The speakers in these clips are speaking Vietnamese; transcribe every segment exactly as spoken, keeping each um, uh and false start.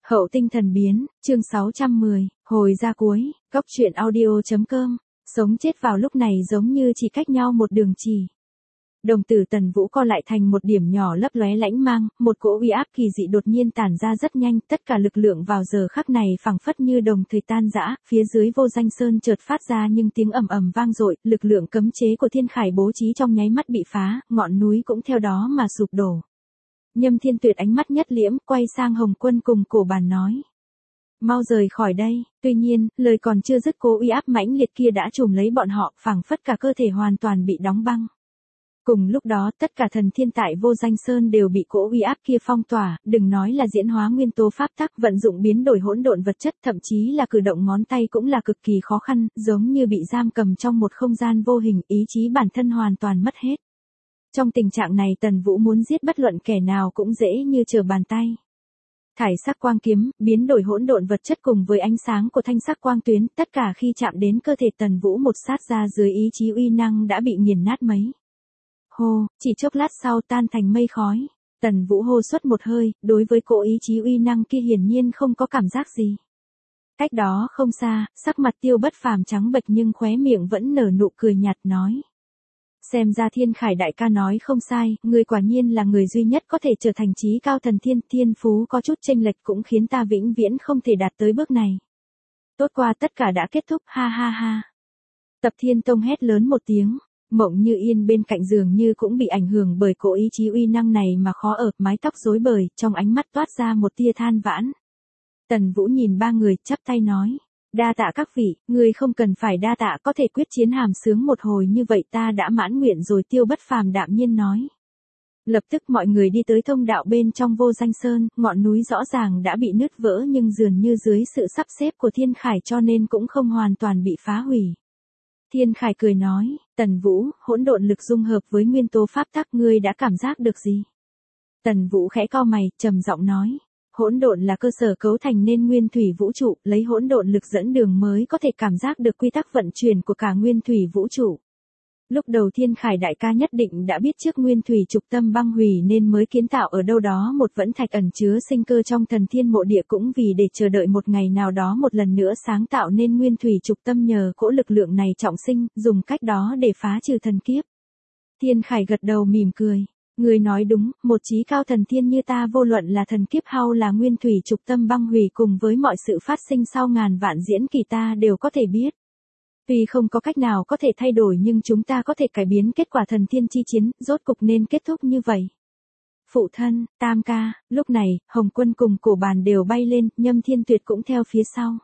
Hậu tinh thần biến, chương sáu trăm mười, hồi ra cuối, góc truyện audio chấm com, sống chết vào lúc này giống như chỉ cách nhau một đường chỉ. Đồng tử Tần Vũ co lại thành một điểm nhỏ lấp lóe lãnh mang, một cỗ uy áp kỳ dị đột nhiên tản ra rất nhanh, tất cả lực lượng vào giờ khắc này phảng phất như đồng thời tan rã, phía dưới Vô Danh Sơn chợt phát ra những tiếng ầm ầm vang dội, lực lượng cấm chế của Thiên Khải bố trí trong nháy mắt bị phá, ngọn núi cũng theo đó mà sụp đổ. Nhâm Thiên Tuyệt ánh mắt nhất liễm, quay sang Hồng Quân cùng Cổ Bàn nói: "Mau rời khỏi đây." Tuy nhiên, lời còn chưa dứt, cố uy áp mãnh liệt kia đã trùm lấy bọn họ, phảng phất cả cơ thể hoàn toàn bị đóng băng. Cùng lúc đó, tất cả thần thiên tại Vô Danh Sơn đều bị cỗ uy áp kia phong tỏa, đừng nói là diễn hóa nguyên tố pháp tắc, vận dụng biến đổi hỗn độn vật chất, thậm chí là cử động ngón tay cũng là cực kỳ khó khăn, giống như bị giam cầm trong một không gian vô hình, ý chí bản thân hoàn toàn mất hết. Trong tình trạng này, Tần Vũ muốn giết bất luận kẻ nào cũng dễ như trở bàn tay. Thải sắc quang kiếm, biến đổi hỗn độn vật chất cùng với ánh sáng của thanh sắc quang tuyến, tất cả khi chạm đến cơ thể Tần Vũ một sát ra dưới ý chí uy năng đã bị nghiền nát mấy. Hô, chỉ chốc lát sau tan thành mây khói. Tần Vũ hô suốt một hơi, đối với cỗ ý chí uy năng kia hiển nhiên không có cảm giác gì. Cách đó không xa, sắc mặt Tiêu Bất Phàm trắng bệch nhưng khóe miệng vẫn nở nụ cười nhạt nói: "Xem ra Thiên Khải đại ca nói không sai, người quả nhiên là người duy nhất có thể trở thành chí cao thần thiên, thiên phú có chút chênh lệch cũng khiến ta vĩnh viễn không thể đạt tới bước này. Tốt qua tất cả đã kết thúc, ha ha ha." Tập Thiên Tông hét lớn một tiếng. Mộng Như Yên bên cạnh giường như cũng bị ảnh hưởng bởi cỗ ý chí uy năng này mà khó ở, mái tóc rối bời, trong ánh mắt toát ra một tia than vãn. Tần Vũ nhìn ba người, chắp tay nói: "Đa tạ các vị, người không cần phải đa tạ, có thể quyết chiến hàm sướng một hồi như vậy ta đã mãn nguyện rồi." Tiêu Bất Phàm đạm nhiên nói. Lập tức mọi người đi tới thông đạo bên trong Vô Danh Sơn, ngọn núi rõ ràng đã bị nứt vỡ nhưng dường như dưới sự sắp xếp của Thiên Khải cho nên cũng không hoàn toàn bị phá hủy. Thiên Khải cười nói: "Tần Vũ, hỗn độn lực dung hợp với nguyên tố pháp tắc, ngươi đã cảm giác được gì?" Tần Vũ khẽ cau mày, trầm giọng nói: "Hỗn độn là cơ sở cấu thành nên nguyên thủy vũ trụ, lấy hỗn độn lực dẫn đường mới có thể cảm giác được quy tắc vận chuyển của cả nguyên thủy vũ trụ." Lúc đầu Thiên Khải đại ca nhất định đã biết trước nguyên thủy trục tâm băng hủy nên mới kiến tạo ở đâu đó một vẫn thạch ẩn chứa sinh cơ trong thần thiên mộ địa, cũng vì để chờ đợi một ngày nào đó một lần nữa sáng tạo nên nguyên thủy trục tâm nhờ cỗ lực lượng này trọng sinh, dùng cách đó để phá trừ thần kiếp. Thiên Khải gật đầu mỉm cười: "Người nói đúng, một chí cao thần thiên như ta vô luận là thần kiếp hay là nguyên thủy trục tâm băng hủy cùng với mọi sự phát sinh sau ngàn vạn diễn kỳ ta đều có thể biết. Tuy không có cách nào có thể thay đổi nhưng chúng ta có thể cải biến kết quả thần thiên chi chiến, rốt cục nên kết thúc như vậy." Phụ thân, Tam ca, lúc này, Hồng Quân cùng Cổ Bàn đều bay lên, Nhâm Thiên Tuyệt cũng theo phía sau.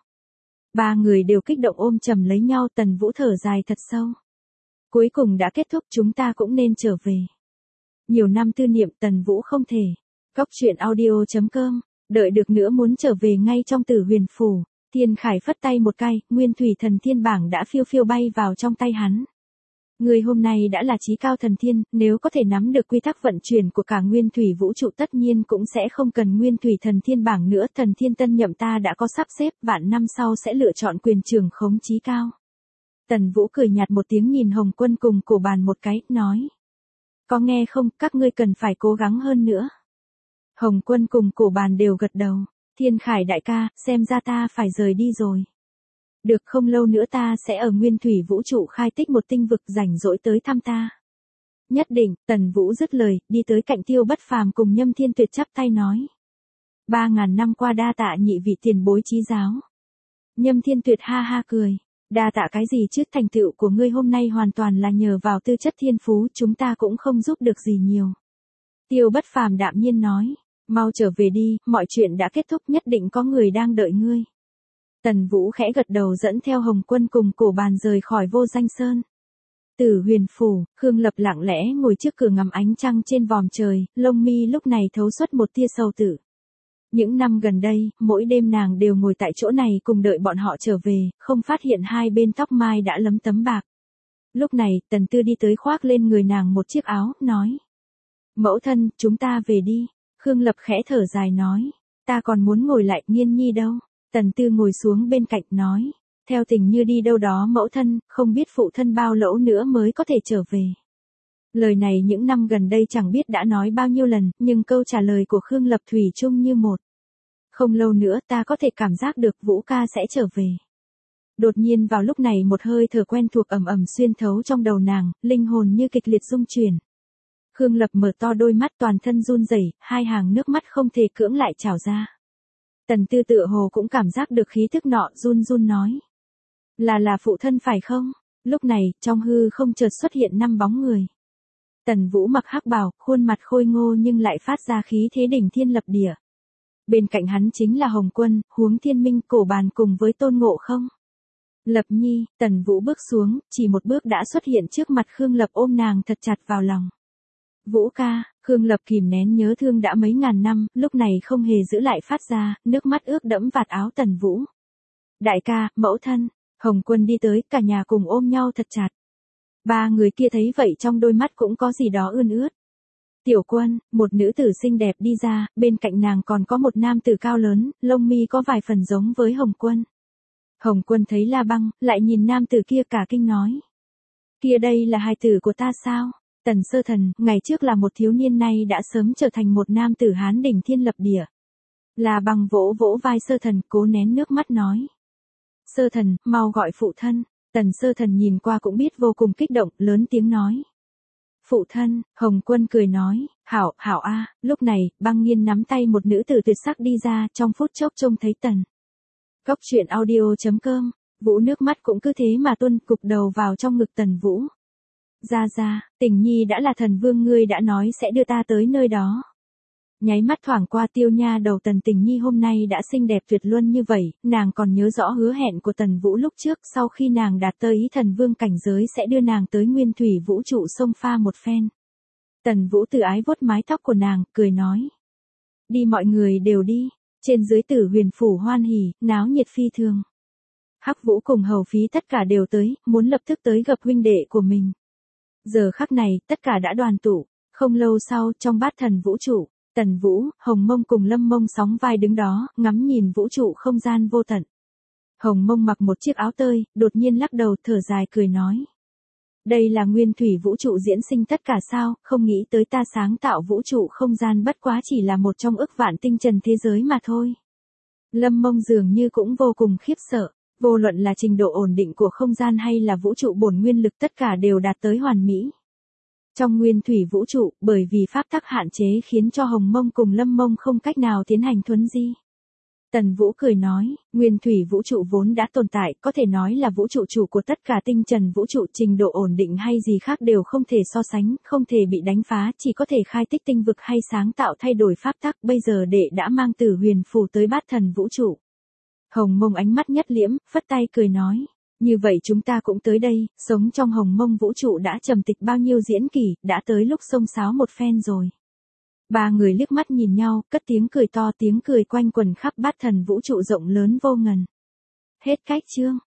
Ba người đều kích động ôm chầm lấy nhau, Tần Vũ thở dài thật sâu. Cuối cùng đã kết thúc, chúng ta cũng nên trở về. Nhiều năm tư niệm, Tần Vũ không thể. Góc truyện audio chấm com, đợi được nữa muốn trở về ngay trong Tử Huyền Phủ. Thiên Khải phất tay một cái, nguyên thủy thần thiên bảng đã phiêu phiêu bay vào trong tay hắn. Người hôm nay đã là chí cao thần thiên, nếu có thể nắm được quy tắc vận chuyển của cả nguyên thủy vũ trụ tất nhiên cũng sẽ không cần nguyên thủy thần thiên bảng nữa. Thần thiên tân nhậm ta đã có sắp xếp, vạn năm sau sẽ lựa chọn quyền trưởng khống chí cao. Tần Vũ cười nhạt một tiếng nhìn Hồng Quân cùng Cổ Bàn một cái, nói: "Có nghe không, các ngươi cần phải cố gắng hơn nữa." Hồng Quân cùng Cổ Bàn đều gật đầu. Thiên Khải đại ca, xem ra ta phải rời đi rồi. Được, không lâu nữa ta sẽ ở nguyên thủy vũ trụ khai tích một tinh vực, rảnh rỗi tới thăm ta. Nhất định. Tần Vũ dứt lời, đi tới cạnh Tiêu Bất Phàm cùng Nhâm Thiên Tuyệt chắp tay nói: Ba ngàn năm qua đa tạ nhị vị tiền bối chí giáo." Nhâm Thiên Tuyệt ha ha cười: "Đa tạ cái gì chứ, thành tựu của ngươi hôm nay hoàn toàn là nhờ vào tư chất thiên phú, chúng ta cũng không giúp được gì nhiều." Tiêu Bất Phàm đạm nhiên nói: "Mau trở về đi, mọi chuyện đã kết thúc, nhất định có người đang đợi ngươi." Tần Vũ khẽ gật đầu dẫn theo Hồng Quân cùng Cổ Bàn rời khỏi Vô Danh Sơn. Tử Huyền Phủ, Khương Lập lặng lẽ ngồi trước cửa ngắm ánh trăng trên vòm trời, lông mi lúc này thấu xuất một tia sầu tử. Những năm gần đây, mỗi đêm nàng đều ngồi tại chỗ này cùng đợi bọn họ trở về, không phát hiện hai bên tóc mai đã lấm tấm bạc. Lúc này, Tần Tư đi tới khoác lên người nàng một chiếc áo, nói: "Mẫu thân, chúng ta về đi." Khương Lập khẽ thở dài nói: "Ta còn muốn ngồi lại, Nghiên Nhi đâu?" Tần Tư ngồi xuống bên cạnh nói: "Theo tình như đi đâu đó mẫu thân, không biết phụ thân bao lâu nữa mới có thể trở về." Lời này những năm gần đây chẳng biết đã nói bao nhiêu lần, nhưng câu trả lời của Khương Lập thủy chung như một. Không lâu nữa ta có thể cảm giác được Vũ ca sẽ trở về. Đột nhiên vào lúc này một hơi thở quen thuộc ầm ầm xuyên thấu trong đầu nàng, linh hồn như kịch liệt rung chuyển. Khương Lập mở to đôi mắt toàn thân run rẩy, hai hàng nước mắt không thể cưỡng lại trào ra. Tần Tư tựa hồ cũng cảm giác được khí thức nọ, run run nói. Là là phụ thân phải không? Lúc này, trong hư không chợt xuất hiện năm bóng người. Tần Vũ mặc hắc bào, khuôn mặt khôi ngô nhưng lại phát ra khí thế đỉnh thiên lập địa. Bên cạnh hắn chính là Hồng Quân, Huống Thiên Minh, Cổ Bàn cùng với Tôn Ngộ Không. Lập Nhi, Tần Vũ bước xuống, chỉ một bước đã xuất hiện trước mặt Khương Lập ôm nàng thật chặt vào lòng. Vũ ca, Khương Lập kìm nén nhớ thương đã mấy ngàn năm, lúc này không hề giữ lại phát ra, nước mắt ướt đẫm vạt áo Tần Vũ. Đại ca, mẫu thân, Hồng Quân đi tới, cả nhà cùng ôm nhau thật chặt. Ba người kia thấy vậy trong đôi mắt cũng có gì đó ươn ướt. Tiểu Quân, một nữ tử xinh đẹp đi ra, bên cạnh nàng còn có một nam tử cao lớn, lông mi có vài phần giống với Hồng Quân. Hồng Quân thấy La Băng, lại nhìn nam tử kia cả kinh nói. Kia đây là hài tử của ta sao? Tần Sơ Thần, ngày trước là một thiếu niên nay đã sớm trở thành một nam tử hán đỉnh thiên lập địa. La Băng vỗ vỗ vai Sơ Thần, cố nén nước mắt nói. Sơ Thần, mau gọi phụ thân. Tần Sơ Thần nhìn qua cũng biết vô cùng kích động, lớn tiếng nói. Phụ thân, Hồng Quân cười nói, hảo, hảo a. Lúc này, Băng Nghiên nắm tay một nữ tử tuyệt sắc đi ra, trong phút chốc trông thấy Tần. Cốc truyện audio chấm com, Vũ nước mắt cũng cứ thế mà tuôn cục đầu vào trong ngực Tần Vũ. Ra ra, Tình Nhi đã là thần vương ngươi đã nói sẽ đưa ta tới nơi đó. Nháy mắt thoảng qua tiêu nha đầu Tần Tình Nhi hôm nay đã xinh đẹp tuyệt luân như vậy, nàng còn nhớ rõ hứa hẹn của Tần Vũ lúc trước sau khi nàng đạt tới ý thần vương cảnh giới sẽ đưa nàng tới nguyên thủy vũ trụ sông pha một phen. Tần Vũ từ ái vuốt mái tóc của nàng, cười nói. Đi mọi người đều đi, trên dưới Tử Huyền phủ hoan hỉ, náo nhiệt phi thường. Hắc Vũ cùng Hầu Phí tất cả đều tới, muốn lập tức tới gặp huynh đệ của mình. Giờ khắc này, tất cả đã đoàn tụ, không lâu sau trong bát thần vũ trụ. Tần Vũ, Hồng Mông cùng Lâm Mông sóng vai đứng đó, ngắm nhìn vũ trụ không gian vô tận. Hồng Mông mặc một chiếc áo tơi, đột nhiên lắc đầu thở dài cười nói. Đây là nguyên thủy vũ trụ diễn sinh tất cả sao, không nghĩ tới ta sáng tạo vũ trụ không gian bất quá chỉ là một trong ức vạn tinh trần thế giới mà thôi. Lâm Mông dường như cũng vô cùng khiếp sợ, vô luận là trình độ ổn định của không gian hay là vũ trụ bổn nguyên lực tất cả đều đạt tới hoàn mỹ. Trong nguyên thủy vũ trụ, bởi vì pháp tắc hạn chế khiến cho Hồng Mông cùng Lâm Mông không cách nào tiến hành thuấn di. Tần Vũ cười nói, nguyên thủy vũ trụ vốn đã tồn tại, có thể nói là vũ trụ chủ của tất cả tinh trần vũ trụ, trình độ ổn định hay gì khác đều không thể so sánh, không thể bị đánh phá, chỉ có thể khai tích tinh vực hay sáng tạo thay đổi pháp tắc, bây giờ đệ đã mang Tử Huyền phủ tới bát thần vũ trụ. Hồng Mông ánh mắt nhất liễm, phất tay cười nói. Như vậy chúng ta cũng tới đây, sống trong Hồng Mông vũ trụ đã trầm tịch bao nhiêu diễn kỷ, đã tới lúc xông xáo một phen rồi. Ba người liếc mắt nhìn nhau, cất tiếng cười to, tiếng cười quanh quần khắp bát thần vũ trụ rộng lớn vô ngần. Hết cách chương.